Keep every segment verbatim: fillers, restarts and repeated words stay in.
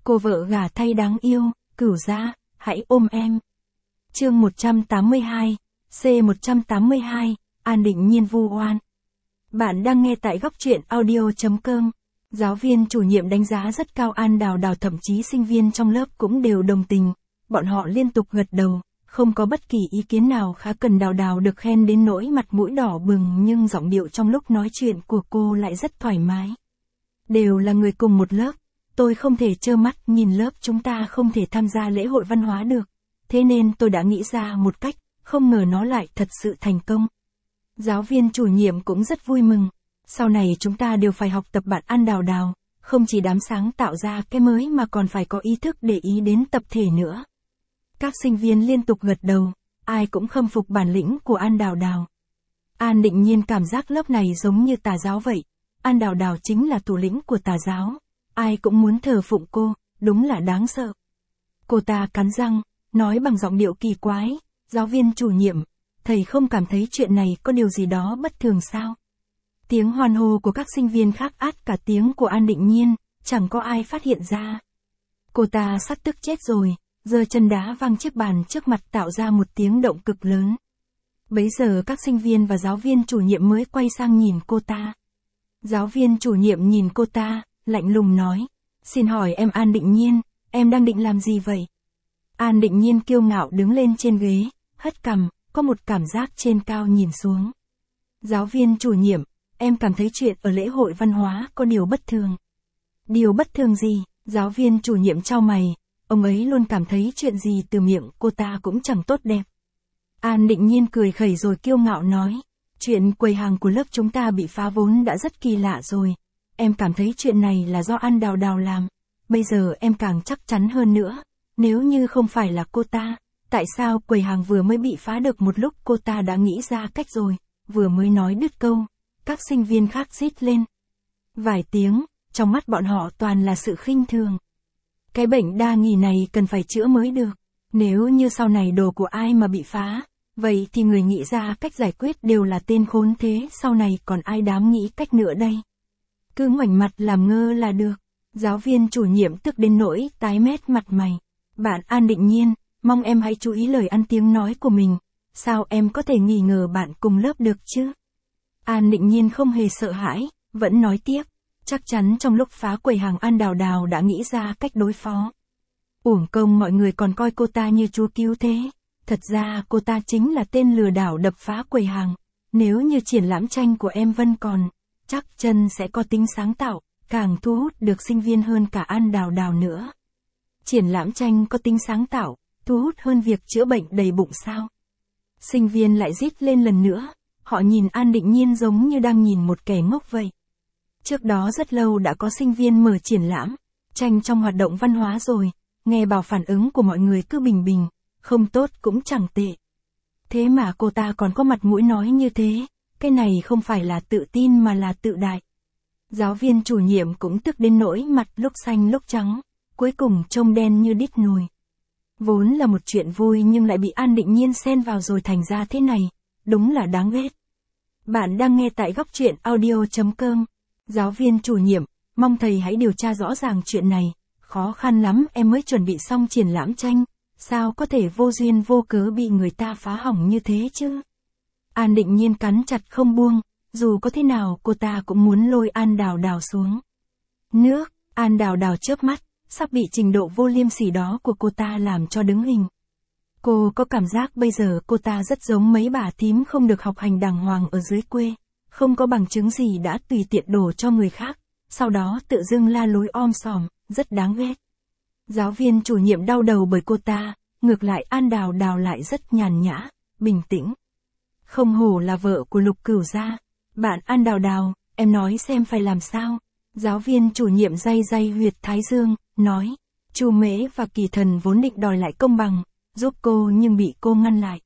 Cô vợ gả thay đáng yêu, Cửu gia, hãy ôm em. Chương một trăm tám mươi hai, C một trăm tám mươi hai, An Định Nhiên vu oan. Bạn đang nghe tại góc truyện audio chấm com. Giáo viên chủ nhiệm đánh giá rất cao An Đào Đào, thậm chí sinh viên trong lớp cũng đều đồng tình. Bọn họ liên tục gật đầu, không có bất kỳ ý kiến nào khá cần. Đào Đào được khen đến nỗi mặt mũi đỏ bừng, nhưng giọng điệu trong lúc nói chuyện của cô lại rất thoải mái. Đều là người cùng một lớp, tôi không thể trơ mắt nhìn lớp chúng ta không thể tham gia lễ hội văn hóa được. Thế nên tôi đã nghĩ ra một cách, không ngờ nó lại thật sự thành công. Giáo viên chủ nhiệm cũng rất vui mừng. Sau này chúng ta đều phải học tập bạn An Đào Đào, không chỉ đám sáng tạo ra cái mới mà còn phải có ý thức để ý đến tập thể nữa. Các sinh viên liên tục gật đầu, ai cũng khâm phục bản lĩnh của An Đào Đào. An Định Nhiên cảm giác lớp này giống như tà giáo vậy. An Đào Đào chính là thủ lĩnh của tà giáo. Ai cũng muốn thờ phụng cô, đúng là đáng sợ. Cô ta cắn răng, nói bằng giọng điệu kỳ quái, giáo viên chủ nhiệm, thầy không cảm thấy chuyện này có điều gì đó bất thường sao? Tiếng hoan hô của các sinh viên khác át cả tiếng của An Định Nhiên, chẳng có ai phát hiện ra. Cô ta sắp tức chết rồi, giơ chân đá văng chiếc bàn trước mặt tạo ra một tiếng động cực lớn. Bấy giờ các sinh viên và giáo viên chủ nhiệm mới quay sang nhìn cô ta. Giáo viên chủ nhiệm nhìn cô ta, lạnh lùng nói, xin hỏi em An Định Nhiên, em đang định làm gì vậy? An Định Nhiên kiêu ngạo đứng lên trên ghế, hất cằm, có một cảm giác trên cao nhìn xuống. Giáo viên chủ nhiệm, em cảm thấy chuyện ở lễ hội văn hóa có điều bất thường. Điều bất thường gì? Giáo viên chủ nhiệm chau mày, ông ấy luôn cảm thấy chuyện gì từ miệng cô ta cũng chẳng tốt đẹp. An Định Nhiên cười khẩy rồi kiêu ngạo nói, chuyện quầy hàng của lớp chúng ta bị phá vốn đã rất kỳ lạ rồi. Em cảm thấy chuyện này là do An Đào Đào làm. Bây giờ em càng chắc chắn hơn nữa. Nếu như không phải là cô ta, tại sao quầy hàng vừa mới bị phá được một lúc cô ta đã nghĩ ra cách rồi, vừa mới nói đứt câu. Các sinh viên khác rít lên. Vài tiếng, trong mắt bọn họ toàn là sự khinh thường. Cái bệnh đa nghi này cần phải chữa mới được. Nếu như sau này đồ của ai mà bị phá, vậy thì người nghĩ ra cách giải quyết đều là tên khốn thế, sau này còn ai dám nghĩ cách nữa đây. Cứ ngoảnh mặt làm ngơ là được. Giáo viên chủ nhiệm tức đến nỗi tái mét mặt mày. Bạn An Định Nhiên, mong em hãy chú ý lời ăn tiếng nói của mình. Sao em có thể nghi ngờ bạn cùng lớp được chứ? An Định Nhiên không hề sợ hãi, vẫn nói tiếp. Chắc chắn trong lúc phá quầy hàng An Đào Đào đã nghĩ ra cách đối phó. Uổng công mọi người còn coi cô ta như chúa cứu thế. Thật ra cô ta chính là tên lừa đảo đập phá quầy hàng. Nếu như triển lãm tranh của em Vân còn, chắc chân sẽ có tính sáng tạo, càng thu hút được sinh viên hơn cả An Đào Đào nữa. Triển lãm tranh có tính sáng tạo, thu hút hơn việc chữa bệnh đầy bụng sao? Sinh viên lại rít lên lần nữa, họ nhìn An Định Nhiên giống như đang nhìn một kẻ ngốc vậy. Trước đó rất lâu đã có sinh viên mở triển lãm tranh trong hoạt động văn hóa rồi, nghe bảo phản ứng của mọi người cứ bình bình, không tốt cũng chẳng tệ. Thế mà cô ta còn có mặt mũi nói như thế, cái này không phải là tự tin mà là tự đại. Giáo viên chủ nhiệm cũng tức đến nỗi mặt lúc xanh lúc trắng, cuối cùng trông đen như đít nồi. Vốn là một chuyện vui nhưng lại bị An Định Nhiên xen vào rồi thành ra thế này, đúng là đáng ghét. Bạn đang nghe tại góc truyện audio chấm com. Giáo viên chủ nhiệm, mong thầy hãy điều tra rõ ràng chuyện này, khó khăn lắm em mới chuẩn bị xong triển lãm tranh, sao có thể vô duyên vô cớ bị người ta phá hỏng như thế chứ? An Định Nhiên cắn chặt không buông, dù có thế nào cô ta cũng muốn lôi An Đào Đào xuống nước. An Đào Đào chớp mắt, sắp bị trình độ vô liêm sỉ đó của cô ta làm cho đứng hình. Cô có cảm giác bây giờ cô ta rất giống mấy bà thím không được học hành đàng hoàng ở dưới quê, không có bằng chứng gì đã tùy tiện đổ cho người khác, sau đó tự dưng la lối om sòm, rất đáng ghét. Giáo viên chủ nhiệm đau đầu bởi cô ta, ngược lại An Đào Đào lại rất nhàn nhã, bình tĩnh. Không hổ là vợ của Lục Cửu gia. Bạn An Đào Đào, em nói xem phải làm sao? Giáo viên chủ nhiệm day day huyệt thái dương, nói, Chu Mễ và Kỳ Thần vốn định đòi lại công bằng, giúp cô nhưng bị cô ngăn lại.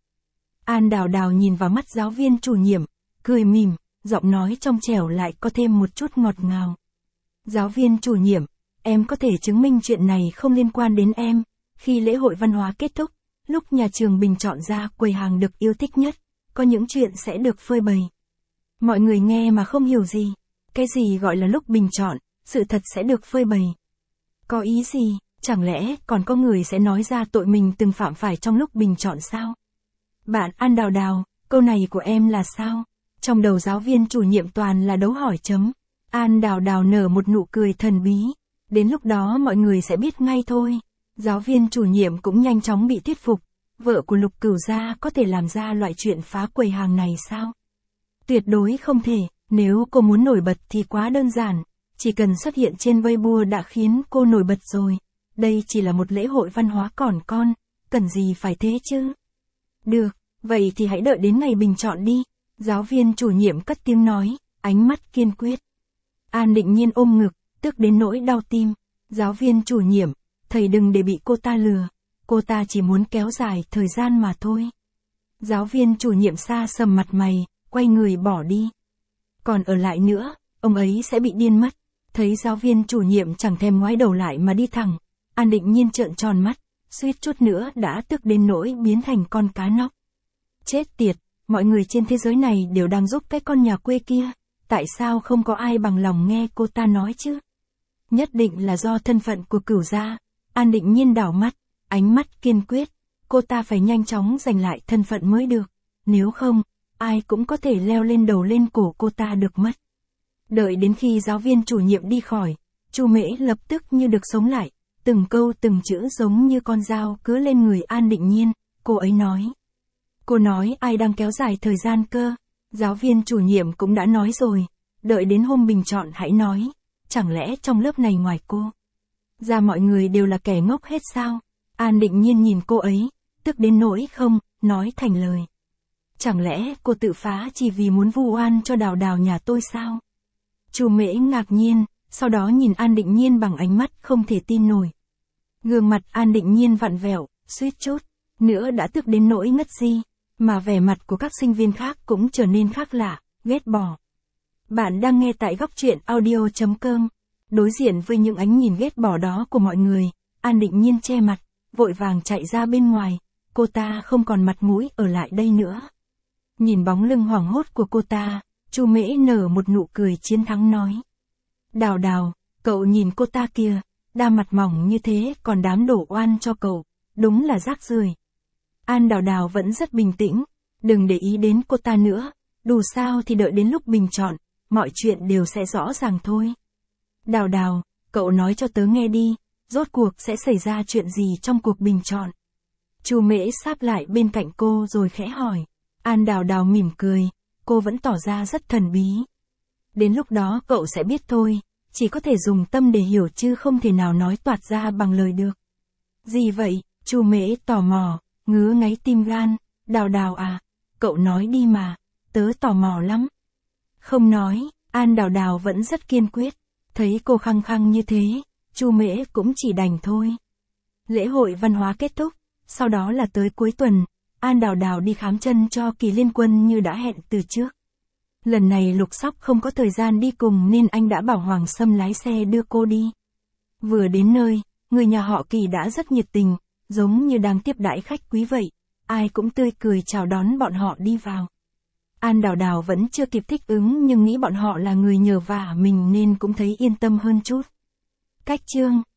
An Đào Đào nhìn vào mắt giáo viên chủ nhiệm, cười mỉm, giọng nói trong trẻo lại có thêm một chút ngọt ngào. Giáo viên chủ nhiệm, em có thể chứng minh chuyện này không liên quan đến em. Khi lễ hội văn hóa kết thúc, lúc nhà trường bình chọn ra quầy hàng được yêu thích nhất, có những chuyện sẽ được phơi bày. Mọi người nghe mà không hiểu gì. Cái gì gọi là lúc bình chọn, sự thật sẽ được phơi bày. Có ý gì? Chẳng lẽ còn có người sẽ nói ra tội mình từng phạm phải trong lúc bình chọn sao? Bạn An Đào Đào, câu này của em là sao? Trong đầu giáo viên chủ nhiệm toàn là dấu hỏi chấm. An Đào Đào nở một nụ cười thần bí. Đến lúc đó mọi người sẽ biết ngay thôi. Giáo viên chủ nhiệm cũng nhanh chóng bị thuyết phục. Vợ của Lục Cửu Gia có thể làm ra loại chuyện phá quầy hàng này sao? Tuyệt đối không thể, nếu cô muốn nổi bật thì quá đơn giản. Chỉ cần xuất hiện trên Weibo đã khiến cô nổi bật rồi. Đây chỉ là một lễ hội văn hóa còn con, cần gì phải thế chứ? Được, vậy thì hãy đợi đến ngày bình chọn đi. Giáo viên chủ nhiệm cất tiếng nói, ánh mắt kiên quyết. An Định Nhiên ôm ngực, tức đến nỗi đau tim. Giáo viên chủ nhiệm, thầy đừng để bị cô ta lừa. Cô ta chỉ muốn kéo dài thời gian mà thôi. Giáo viên chủ nhiệm xa sầm mặt mày, quay người bỏ đi. Còn ở lại nữa, ông ấy sẽ bị điên mất. Thấy giáo viên chủ nhiệm chẳng thèm ngoái đầu lại mà đi thẳng. An Định Nhiên trợn tròn mắt, suýt chút nữa đã tức đến nỗi biến thành con cá nóc. Chết tiệt, mọi người trên thế giới này đều đang giúp cái con nhà quê kia. Tại sao không có ai bằng lòng nghe cô ta nói chứ? Nhất định là do thân phận của Cửu Gia. An Định Nhiên đảo mắt, ánh mắt kiên quyết. Cô ta phải nhanh chóng giành lại thân phận mới được. Nếu không, ai cũng có thể leo lên đầu lên cổ cô ta được mất. Đợi đến khi giáo viên chủ nhiệm đi khỏi, Chu Mễ lập tức như được sống lại. Từng câu từng chữ giống như con dao cứa lên người An Định Nhiên. Cô ấy nói. Cô nói ai đang kéo dài thời gian cơ? Giáo viên chủ nhiệm cũng đã nói rồi. Đợi đến hôm bình chọn hãy nói. Chẳng lẽ trong lớp này ngoài cô ra mọi người đều là kẻ ngốc hết sao? An Định Nhiên nhìn cô ấy, tức đến nỗi không nói thành lời. Chẳng lẽ cô tự phá chỉ vì muốn vu oan cho Đào Đào nhà tôi sao? Chu Mễ ngạc nhiên, sau đó nhìn An Định Nhiên bằng ánh mắt không thể tin nổi. Gương mặt An Định Nhiên vặn vẹo, suýt chút nữa đã tức đến nỗi ngất đi, mà vẻ mặt của các sinh viên khác cũng trở nên khác lạ, ghét bỏ. Bạn đang nghe tại góc truyện audio chấm com. Đối diện với những ánh nhìn ghét bỏ đó của mọi người, An Định Nhiên che mặt, vội vàng chạy ra bên ngoài. Cô ta không còn mặt mũi ở lại đây nữa. Nhìn bóng lưng hoảng hốt của cô ta, Chu Mễ nở một nụ cười chiến thắng nói. Đào Đào, cậu nhìn cô ta kìa, đa mặt mỏng như thế còn dám đổ oan cho cậu, đúng là rác rưởi. An Đào Đào vẫn rất bình tĩnh, đừng để ý đến cô ta nữa, đủ sao thì đợi đến lúc bình chọn, mọi chuyện đều sẽ rõ ràng thôi. Đào Đào, cậu nói cho tớ nghe đi, rốt cuộc sẽ xảy ra chuyện gì trong cuộc bình chọn? Chu Mễ sáp lại bên cạnh cô rồi khẽ hỏi. An Đào Đào mỉm cười, cô vẫn tỏ ra rất thần bí. Đến lúc đó cậu sẽ biết thôi, chỉ có thể dùng tâm để hiểu chứ không thể nào nói toạc ra bằng lời được. Gì vậy? Chu Mễ tò mò, ngứa ngáy tim gan. Đào Đào à, cậu nói đi mà, tớ tò mò lắm. Không nói, An Đào Đào vẫn rất kiên quyết. Thấy cô khăng khăng như thế, Chu Mễ cũng chỉ đành thôi. Lễ hội văn hóa kết thúc, sau đó là tới cuối tuần, An Đào Đào đi khám chân cho Kỳ Liên Quân như đã hẹn từ trước. Lần này Lục Sóc không có thời gian đi cùng nên anh đã bảo Hoàng Sâm lái xe đưa cô đi. Vừa đến nơi, người nhà họ Kỳ đã rất nhiệt tình, giống như đang tiếp đãi khách quý vậy, ai cũng tươi cười chào đón bọn họ đi vào. An Đào Đào vẫn chưa kịp thích ứng nhưng nghĩ bọn họ là người nhờ vả mình nên cũng thấy yên tâm hơn chút. Cách chương